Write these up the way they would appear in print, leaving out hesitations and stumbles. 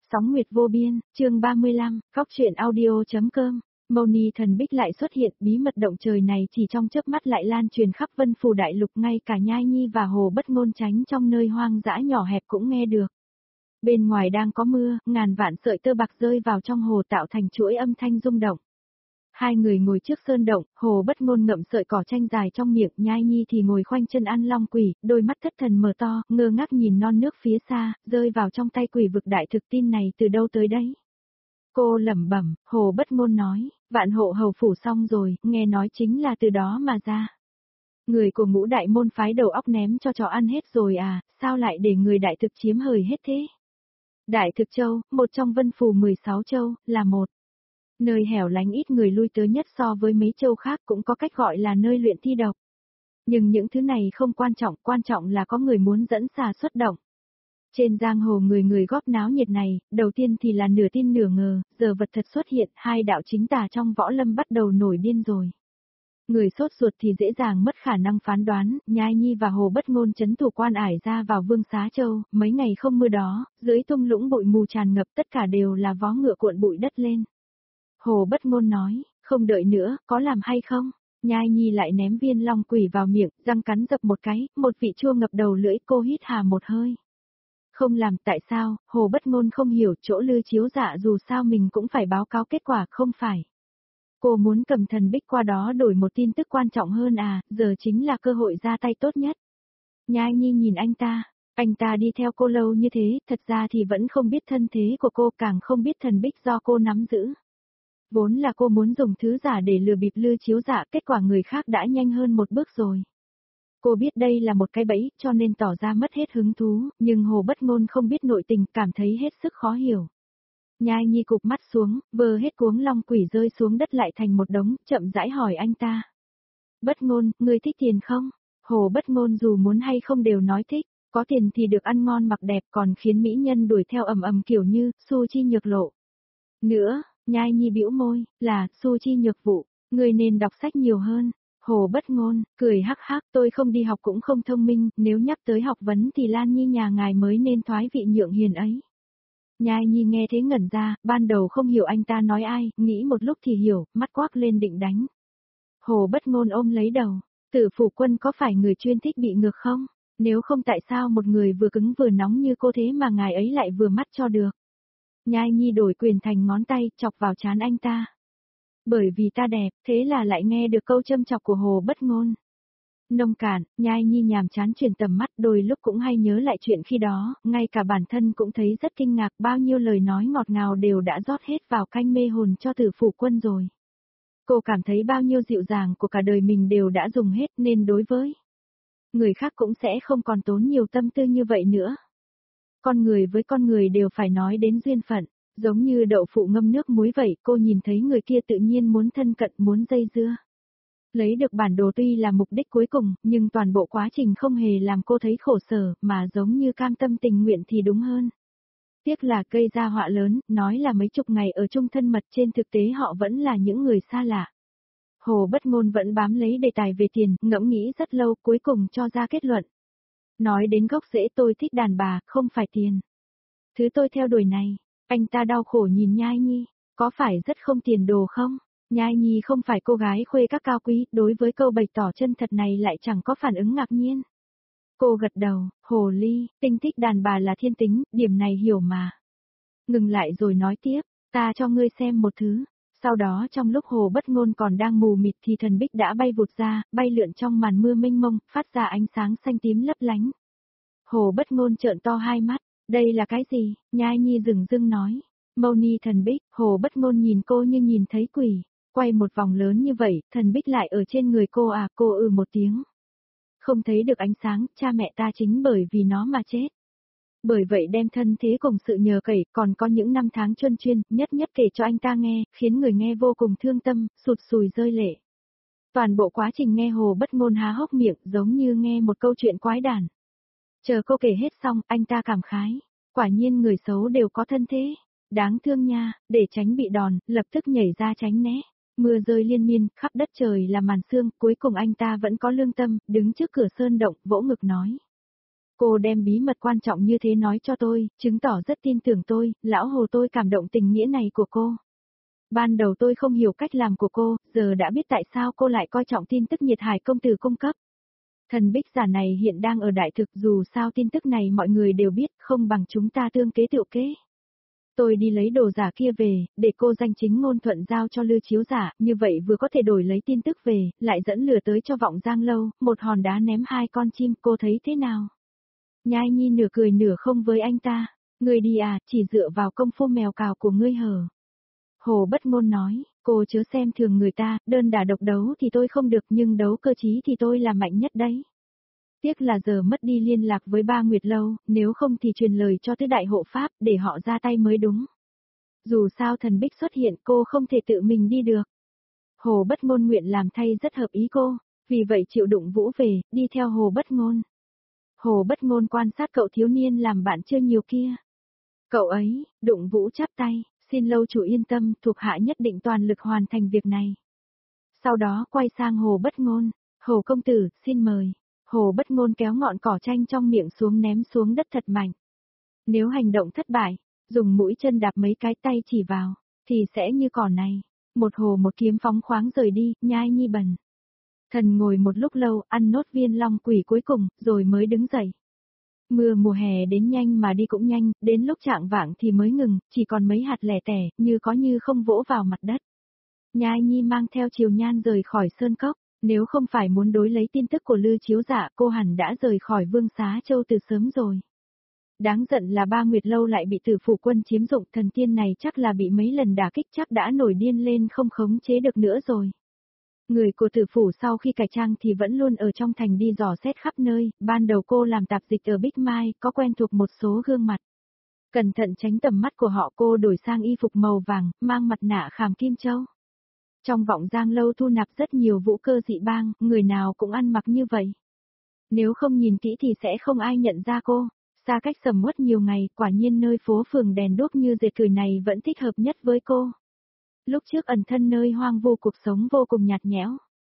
Sóng Nguyệt Vô Biên, chương 35, Góc truyện audio.com. Moni Thần Bích lại xuất hiện, bí mật động trời này chỉ trong chớp mắt lại lan truyền khắp Vân Phủ Đại Lục, ngay cả Nhai Nhi và Hồ Bất Ngôn tránh trong nơi hoang dã nhỏ hẹp cũng nghe được. Bên ngoài đang có mưa, ngàn vạn sợi tơ bạc rơi vào trong hồ tạo thành chuỗi âm thanh rung động. Hai người ngồi trước sơn động, Hồ Bất Ngôn ngậm sợi cỏ tranh dài trong miệng, Nhai Nhi thì ngồi khoanh chân ăn long quỷ, đôi mắt thất thần mở to, ngơ ngác nhìn non nước phía xa, rơi vào trong tay quỷ vực đại thực tin này từ đâu tới đấy. Cô lẩm bẩm, Hồ Bất Ngôn nói, vạn hộ hầu phủ xong rồi, nghe nói chính là từ đó mà ra. Người của Ngũ Đại môn phái đầu óc ném cho chó ăn hết rồi à, sao lại để người đại thực chiếm hời hết thế? Đại thực châu, một trong Vân Phủ 16 châu, là một nơi hẻo lánh ít người lui tới nhất so với mấy châu khác, cũng có cách gọi là nơi luyện thi độc. Nhưng những thứ này không quan trọng là có người muốn dẫn xà xuất động. Trên giang hồ người người góp náo nhiệt này, đầu tiên thì là nửa tin nửa ngờ, giờ vật thật xuất hiện, hai đạo chính tà trong võ lâm bắt đầu nổi điên rồi. Người sốt ruột thì dễ dàng mất khả năng phán đoán, Nhai Nhi và Hồ Bất Ngôn trấn thủ quan ải ra vào Vương Xá Châu, mấy ngày không mưa đó, dưới thung lũng bụi mù tràn ngập, tất cả đều là vó ngựa cuộn bụi đất lên. Hồ Bất Ngôn nói, không đợi nữa, có làm hay không? Nhai Nhi lại ném viên long quỷ vào miệng, răng cắn dập một cái, một vị chua ngập đầu lưỡi, cô hít hà một hơi. Không làm, tại sao? Hồ Bất Ngôn không hiểu, chỗ Lư Chiếu Dạ dù sao mình cũng phải báo cáo kết quả, không phải. Cô muốn cầm Thần Bích qua đó đổi một tin tức quan trọng hơn à, giờ chính là cơ hội ra tay tốt nhất. Nhai Nhi nhìn anh ta đi theo cô lâu như thế, thật ra thì vẫn không biết thân thế của cô, càng không biết Thần Bích do cô nắm giữ. Vốn là cô muốn dùng thứ giả để lừa bịp Lư Chiếu Dạ, kết quả người khác đã nhanh hơn một bước rồi. Cô biết đây là một cái bẫy, cho nên tỏ ra mất hết hứng thú, nhưng Hồ Bất Ngôn không biết nội tình, cảm thấy hết sức khó hiểu. Nhai Nhi cụp mắt xuống, vơ hết cuống long quỷ rơi xuống đất lại thành một đống, chậm rãi hỏi anh ta. Bất Ngôn, ngươi thích tiền không? Hồ Bất Ngôn dù muốn hay không đều nói thích, có tiền thì được ăn ngon mặc đẹp, còn khiến mỹ nhân đuổi theo ầm ầm kiểu như, Su Chi Nhược Lộ. Nữa, Nhai Nhi bĩu môi, là, Su Chi Nhược Vụ, ngươi nên đọc sách nhiều hơn. Hồ Bất Ngôn, cười hắc hắc, tôi không đi học cũng không thông minh, nếu nhắc tới học vấn thì Lan Nhi nhà ngài mới nên thoái vị nhượng hiền ấy. Nhai Nhi nghe thế ngẩn ra, ban đầu không hiểu anh ta nói ai, nghĩ một lúc thì hiểu, mắt quắc lên định đánh. Hồ Bất Ngôn ôm lấy đầu, Tử Phủ Quân có phải người chuyên thích bị ngược không? Nếu không tại sao một người vừa cứng vừa nóng như cô thế mà ngài ấy lại vừa mắt cho được? Nhai Nhi đổi quyền thành ngón tay, chọc vào trán anh ta. Bởi vì ta đẹp, thế là lại nghe được câu châm chọc của Hồ Bất Ngôn. Nông cạn, Nhai Nhi nhàm chán chuyển tầm mắt, đôi lúc cũng hay nhớ lại chuyện khi đó, ngay cả bản thân cũng thấy rất kinh ngạc, bao nhiêu lời nói ngọt ngào đều đã rót hết vào canh mê hồn cho Tử Phủ Quân rồi. Cô cảm thấy bao nhiêu dịu dàng của cả đời mình đều đã dùng hết, nên đối với người khác cũng sẽ không còn tốn nhiều tâm tư như vậy nữa. Con người với con người đều phải nói đến duyên phận. Giống như đậu phụ ngâm nước muối vậy, cô nhìn thấy người kia tự nhiên muốn thân cận, muốn dây dưa. Lấy được bản đồ tuy là mục đích cuối cùng, nhưng toàn bộ quá trình không hề làm cô thấy khổ sở, mà giống như cam tâm tình nguyện thì đúng hơn. Tiếc là gây ra họa lớn, nói là mấy chục ngày ở chung thân mật, trên thực tế họ vẫn là những người xa lạ. Hồ Bất Ngôn vẫn bám lấy đề tài về tiền, ngẫm nghĩ rất lâu, cuối cùng cho ra kết luận. Nói đến gốc rễ, tôi thích đàn bà, không phải tiền. Thứ tôi theo đuổi này. Anh ta đau khổ nhìn Nhai Nhi, có phải rất không tiền đồ không? Nhai Nhi không phải cô gái khuê các cao quý, đối với câu bày tỏ chân thật này lại chẳng có phản ứng ngạc nhiên. Cô gật đầu, hồ ly, tinh thích đàn bà là thiên tính, điểm này hiểu mà. Ngừng lại rồi nói tiếp, ta cho ngươi xem một thứ. Sau đó trong lúc Hồ Bất Ngôn còn đang mù mịt thì Thần Bích đã bay vụt ra, bay lượn trong màn mưa mênh mông, phát ra ánh sáng xanh tím lấp lánh. Hồ Bất Ngôn trợn to hai mắt. Đây là cái gì? Nhai Nhi dửng dưng nói. Moni Thần Bích, Hồ Bất Ngôn nhìn cô như nhìn thấy quỷ. Quay một vòng lớn như vậy, Thần Bích lại ở trên người cô à, cô một tiếng. Không thấy được ánh sáng, cha mẹ ta chính bởi vì nó mà chết. Bởi vậy đem thân thế cùng sự nhờ cậy, còn có những năm tháng chuân chuyên, nhất kể cho anh ta nghe, khiến người nghe vô cùng thương tâm, sụt sùi rơi lệ. Toàn bộ quá trình nghe Hồ Bất Ngôn há hốc miệng, giống như nghe một câu chuyện quái đản. Chờ cô kể hết xong, anh ta cảm khái. Quả nhiên người xấu đều có thân thế. Đáng thương nha, để tránh bị đòn, lập tức nhảy ra tránh né. Mưa rơi liên miên, khắp đất trời là màn sương, cuối cùng anh ta vẫn có lương tâm, đứng trước cửa sơn động, vỗ ngực nói. Cô đem bí mật quan trọng như thế nói cho tôi, chứng tỏ rất tin tưởng tôi, lão Hồ tôi cảm động tình nghĩa này của cô. Ban đầu tôi không hiểu cách làm của cô, giờ đã biết tại sao cô lại coi trọng tin tức Nhiệt Hải công tử cung cấp. Thần bích giả này hiện đang ở đại thực, dù sao tin tức này mọi người đều biết, không bằng chúng ta tương kế tựu kế. Tôi đi lấy đồ giả kia về, để cô danh chính ngôn thuận giao cho Lư Chiếu giả, như vậy vừa có thể đổi lấy tin tức về, lại dẫn lừa tới cho Vọng Giang Lâu, một hòn đá ném hai con chim, cô thấy thế nào? Nhai Nhi nửa cười nửa không với anh ta, ngươi đi à, chỉ dựa vào công phu mèo cào của ngươi hờ. Hồ Bất Ngôn nói, cô chớ xem thường người ta, đơn đả độc đấu thì tôi không được nhưng đấu cơ trí thì tôi là mạnh nhất đấy. Tiếc là giờ mất đi liên lạc với Ba Nguyệt Lâu, nếu không thì truyền lời cho tứ đại hộ pháp để họ ra tay mới đúng. Dù sao thần bích xuất hiện cô không thể tự mình đi được. Hồ Bất Ngôn nguyện làm thay rất hợp ý cô, vì vậy chịu đụng Vũ về, đi theo Hồ Bất Ngôn. Hồ Bất Ngôn quan sát cậu thiếu niên làm bạn chưa nhiều kia. Cậu ấy, đụng Vũ chắp tay, xin lâu chủ yên tâm, thuộc hạ nhất định toàn lực hoàn thành việc này. Sau đó quay sang Hồ Bất Ngôn, Hồ công tử, xin mời. Hồ Bất Ngôn kéo ngọn cỏ chanh trong miệng xuống ném xuống đất thật mạnh. Nếu hành động thất bại, dùng mũi chân đạp mấy cái tay chỉ vào, thì sẽ như cỏ này. Một hồ một kiếm phóng khoáng rời đi, Nhai Nhi bần. Thần ngồi một lúc lâu, ăn nốt viên long quỷ cuối cùng, rồi mới đứng dậy. Mưa mùa hè đến nhanh mà đi cũng nhanh, đến lúc chạng vạng thì mới ngừng, chỉ còn mấy hạt lẻ tẻ, như có như không vỗ vào mặt đất. Nhai Nhi mang theo Triều Nhan rời khỏi sơn cốc, nếu không phải muốn đối lấy tin tức của Lư Chiếu giả cô hẳn đã rời khỏi Vương Xá Châu từ sớm rồi. Đáng giận là Ba Nguyệt Lâu lại bị Tử Phủ quân chiếm dụng, thần tiên này chắc là bị mấy lần đả kích chắc đã nổi điên lên không khống chế được nữa rồi. Người của Tử Phủ sau khi cải trang thì vẫn luôn ở trong thành đi dò xét khắp nơi, ban đầu cô làm tạp dịch ở Bích Mai, có quen thuộc một số gương mặt. Cẩn thận tránh tầm mắt của họ cô đổi sang y phục màu vàng, mang mặt nạ khảm kim châu. Trong Vọng Giang Lâu thu nạp rất nhiều vũ cơ dị bang, người nào cũng ăn mặc như vậy. Nếu không nhìn kỹ thì sẽ không ai nhận ra cô. Xa cách sầm uất nhiều ngày, quả nhiên nơi phố phường đèn đuốc như dệt cười này vẫn thích hợp nhất với cô. Lúc trước ẩn thân nơi hoang vu cuộc sống vô cùng nhạt nhẽo.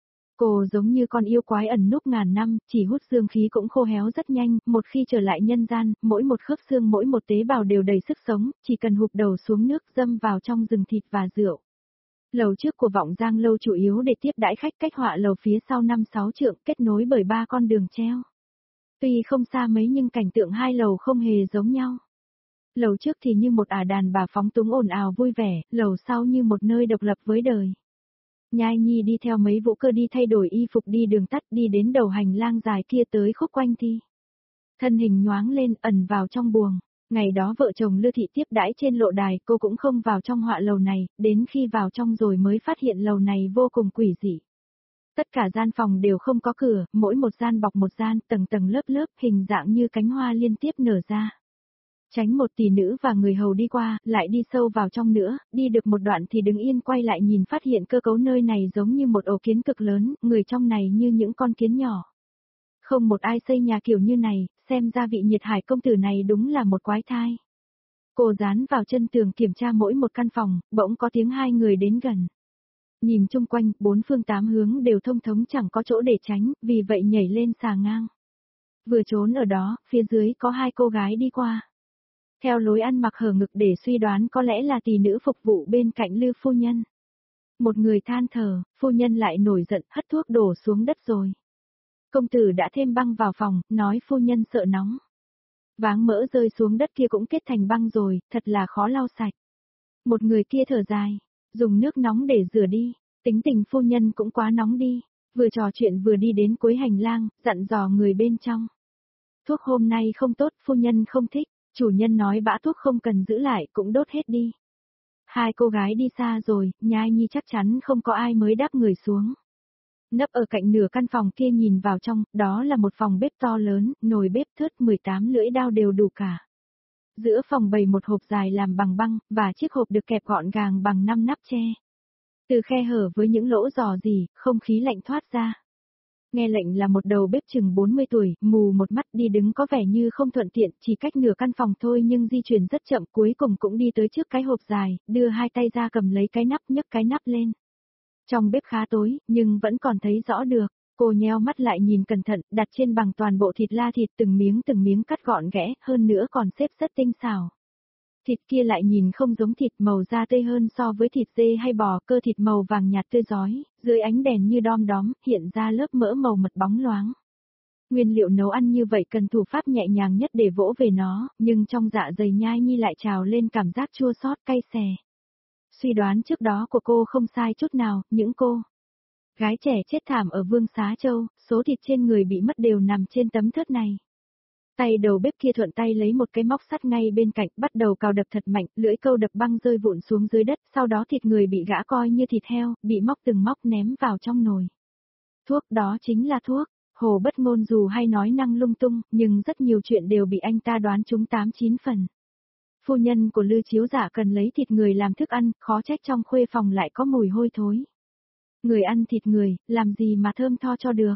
Cô giống như con yêu quái ẩn núp ngàn năm, chỉ hút dương khí cũng khô héo rất nhanh, một khi trở lại nhân gian, mỗi một khớp xương mỗi một tế bào đều đầy sức sống, chỉ cần hụp đầu xuống nước dâm vào trong rừng thịt và rượu. Lầu trước của Vọng Giang Lâu chủ yếu để tiếp đãi khách, cách họa lầu phía sau 5-6 trượng, kết nối bởi 3 con đường treo. Tuy không xa mấy nhưng cảnh tượng hai lầu không hề giống nhau. Lầu trước thì như một đàn bà phóng túng ồn ào vui vẻ, lầu sau như một nơi độc lập với đời. Nhai Nhi đi theo mấy vũ cơ đi thay đổi y phục đi đường tắt đi đến đầu hành lang dài kia tới khúc quanh thi. Thân hình nhoáng lên ẩn vào trong buồng. Ngày đó vợ chồng Lư Thị tiếp đãi trên lộ đài, cô cũng không vào trong họa lầu này, đến khi vào trong rồi mới phát hiện lầu này vô cùng quỷ dị. Tất cả gian phòng đều không có cửa, mỗi một gian bọc một gian, tầng tầng lớp lớp, hình dạng như cánh hoa liên tiếp nở ra. Tránh một tỷ nữ và người hầu đi qua, lại đi sâu vào trong nữa, đi được một đoạn thì đứng yên quay lại nhìn phát hiện cơ cấu nơi này giống như một ổ kiến cực lớn, người trong này như những con kiến nhỏ. Không một ai xây nhà kiểu như này, xem ra vị Nhiệt Hải công tử này đúng là một quái thai. Cô dán vào chân tường kiểm tra mỗi một căn phòng, bỗng có tiếng hai người đến gần. Nhìn chung quanh, bốn phương tám hướng đều thông thống chẳng có chỗ để tránh, vì vậy nhảy lên xà ngang. Vừa trốn ở đó, phía dưới có hai cô gái đi qua. Theo lối ăn mặc hở ngực để suy đoán có lẽ là tỷ nữ phục vụ bên cạnh Lư phu nhân. Một người than thở, phu nhân lại nổi giận, hất thuốc đổ xuống đất rồi. Công tử đã thêm băng vào phòng, nói phu nhân sợ nóng. Váng mỡ rơi xuống đất kia cũng kết thành băng rồi, thật là khó lau sạch. Một người kia thở dài, dùng nước nóng để rửa đi, tính tình phu nhân cũng quá nóng đi, vừa trò chuyện vừa đi đến cuối hành lang, dặn dò người bên trong. Thuốc hôm nay không tốt, phu nhân không thích, chủ nhân nói bã thuốc không cần giữ lại, cũng đốt hết đi. Hai cô gái đi xa rồi, Nhai Nhi chắc chắn không có ai mới đáp người xuống. Nấp ở cạnh nửa căn phòng kia nhìn vào trong, đó là một phòng bếp to lớn, nồi bếp thớt 18 lưỡi dao đều đủ cả. Giữa phòng bày một hộp dài làm bằng băng, và chiếc hộp được kẹp gọn gàng bằng 5 nắp tre. Từ khe hở với những lỗ rò rỉ, không khí lạnh thoát ra. Nghe lệnh là một đầu bếp chừng 40 tuổi, mù một mắt đi đứng có vẻ như không thuận tiện, chỉ cách nửa căn phòng thôi nhưng di chuyển rất chậm, cuối cùng cũng đi tới trước cái hộp dài, đưa hai tay ra cầm lấy cái nắp nhấc cái nắp lên. Trong bếp khá tối, nhưng vẫn còn thấy rõ được, Cô nheo mắt lại nhìn cẩn thận, đặt trên bằng toàn bộ thịt la thịt từng miếng cắt gọn ghẽ, hơn nữa còn xếp rất tinh xảo. Thịt kia lại nhìn không giống thịt, màu da tươi hơn so với thịt dê hay bò, cơ thịt màu vàng nhạt tươi rói, dưới ánh đèn như đom đóm, hiện ra lớp mỡ màu mật bóng loáng. Nguyên liệu nấu ăn như vậy cần thủ pháp nhẹ nhàng nhất để vỗ về nó, nhưng trong dạ dày Nhai Nhi lại trào lên cảm giác chua xót cay xè. Suy đoán trước đó của cô không sai chút nào, những cô gái trẻ chết thảm ở Vương Xá Châu, số thịt trên người bị mất đều nằm trên tấm thớt này. Tay đầu bếp kia thuận tay lấy một cái móc sắt ngay bên cạnh, bắt đầu cào đập thật mạnh, lưỡi câu đập băng rơi vụn xuống dưới đất, sau đó thịt người bị gã coi như thịt heo, bị móc từng móc ném vào trong nồi. Thuốc đó chính là thuốc. Hồ Bất Ngôn dù hay nói năng lung tung, nhưng rất nhiều chuyện đều bị anh ta đoán trúng 8-9 phần. Phu nhân của Lư Chiếu Giả cần lấy thịt người làm thức ăn, khó trách trong khuê phòng lại có mùi hôi thối. Người ăn thịt người, làm gì mà thơm tho cho được.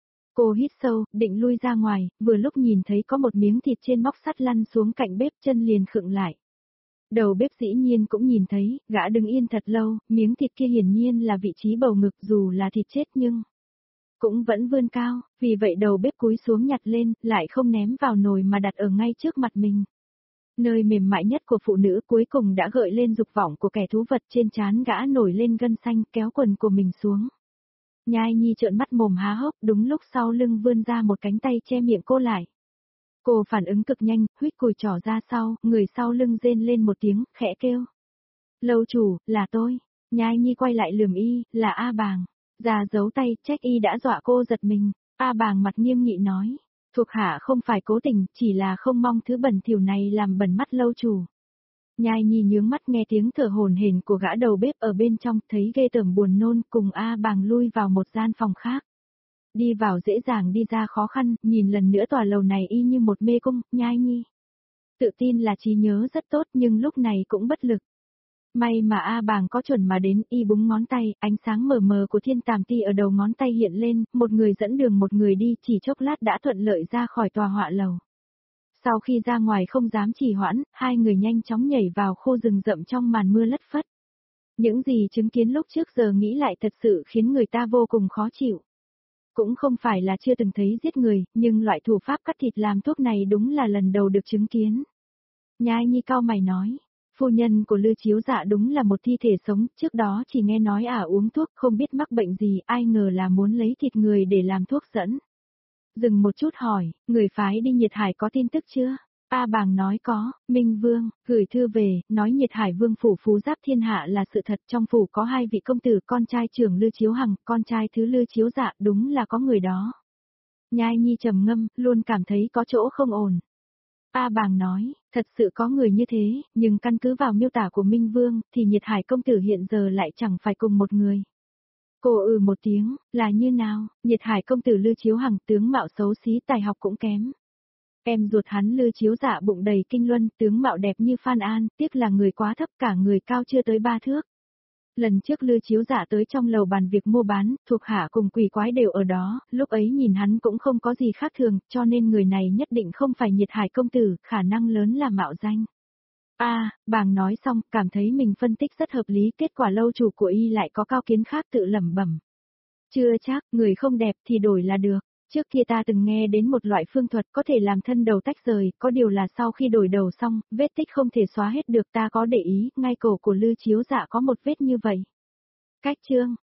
Cô hít sâu, định lui ra ngoài, vừa lúc nhìn thấy có một miếng thịt trên móc sắt lăn xuống cạnh bếp, chân liền khựng lại. Đầu bếp dĩ nhiên cũng nhìn thấy, gã đứng yên thật lâu, miếng thịt kia hiển nhiên là vị trí bầu ngực, dù là thịt chết nhưng cũng vẫn vươn cao, vì vậy đầu bếp cúi xuống nhặt lên, lại không ném vào nồi mà đặt ở ngay trước mặt mình. Nơi mềm mại nhất của phụ nữ cuối cùng đã gợi lên dục vọng của kẻ thú vật, trên trán gã nổi lên gân xanh, kéo quần của mình xuống. Nhai Nhi trợn mắt mồm há hốc, đúng lúc sau lưng vươn ra một cánh tay che miệng cô lại. Cô phản ứng cực nhanh, huýt cùi trỏ ra sau, người sau lưng rên lên một tiếng, khẽ kêu. Lâu chủ, là tôi. Nhai Nhi quay lại lườm y, là A Bàng. Già giấu tay, trách y đã dọa cô giật mình. A Bàng mặt nghiêm nghị nói. Thuộc hạ không phải cố tình, chỉ là không mong thứ bẩn thỉu này làm bẩn mắt lâu chủ. Nhai Nhi nhướng mắt nghe tiếng thở hổn hển của gã đầu bếp ở bên trong, thấy ghê tởm buồn nôn, cùng A Bàng lui vào một gian phòng khác. Đi vào dễ dàng đi ra khó khăn, nhìn lần nữa tòa lầu này y như một mê cung, Nhai Nhi. Tự tin là trí nhớ rất tốt nhưng lúc này cũng bất lực. May mà A Bàng có chuẩn mà đến, y búng ngón tay, ánh sáng mờ mờ của thiên tàm ti ở đầu ngón tay hiện lên, một người dẫn đường một người đi, chỉ chốc lát đã thuận lợi ra khỏi tòa họa lầu. Sau khi ra ngoài không dám trì hoãn, hai người nhanh chóng nhảy vào khu rừng rậm trong màn mưa lất phất. Những gì chứng kiến lúc trước giờ nghĩ lại thật sự khiến người ta vô cùng khó chịu. Cũng không phải là chưa từng thấy giết người, nhưng loại thủ pháp cắt thịt làm thuốc này đúng là lần đầu được chứng kiến. Nhai Nhi cau mày nói. Phu nhân của Lư Chiếu Dạ đúng là một thi thể sống, trước đó chỉ nghe nói uống thuốc không biết mắc bệnh gì, ai ngờ là muốn lấy thịt người để làm thuốc dẫn. Dừng một chút hỏi, người phái đi Nhiệt Hải có tin tức chưa? A Bàng nói có, Minh Vương, gửi thư về, nói Nhiệt Hải Vương phủ phú giáp thiên hạ là sự thật, trong phủ có hai vị công tử, con trai trưởng Lư Chiếu Hằng, con trai thứ Lư Chiếu Dạ, đúng là có người đó. Nhai Nhi trầm ngâm, luôn cảm thấy có chỗ không ổn. A Bàng nói, thật sự có người như thế, nhưng căn cứ vào miêu tả của Minh Vương, thì Nhiệt Hải công tử hiện giờ lại chẳng phải cùng một người. Cô một tiếng, là như nào? Nhiệt Hải công tử Lư Chiếu Hằng, tướng mạo xấu xí, tài học cũng kém. Em ruột hắn Lư Chiếu Dạ bụng đầy kinh luân, tướng mạo đẹp như Phan An, tiếc là người quá thấp, cả người cao chưa tới 3 thước. Lần trước Lư Chiếu Dạ tới trong lầu bàn việc mua bán, thuộc hạ cùng quỷ quái đều ở đó, lúc ấy nhìn hắn cũng không có gì khác thường, cho nên người này nhất định không phải Nhiệt Hải công tử, khả năng lớn là mạo danh. Bàng nói xong, cảm thấy mình phân tích rất hợp lý, kết quả lâu chủ của y lại có cao kiến khác tự lẩm bẩm. Chưa chắc, người không đẹp thì đổi là được. Trước kia ta từng nghe đến một loại phương thuật có thể làm thân đầu tách rời, có điều là sau khi đổi đầu xong, vết tích không thể xóa hết được, ta có để ý, ngay cổ của Lư Chiếu Dạ có một vết như vậy. Cách chương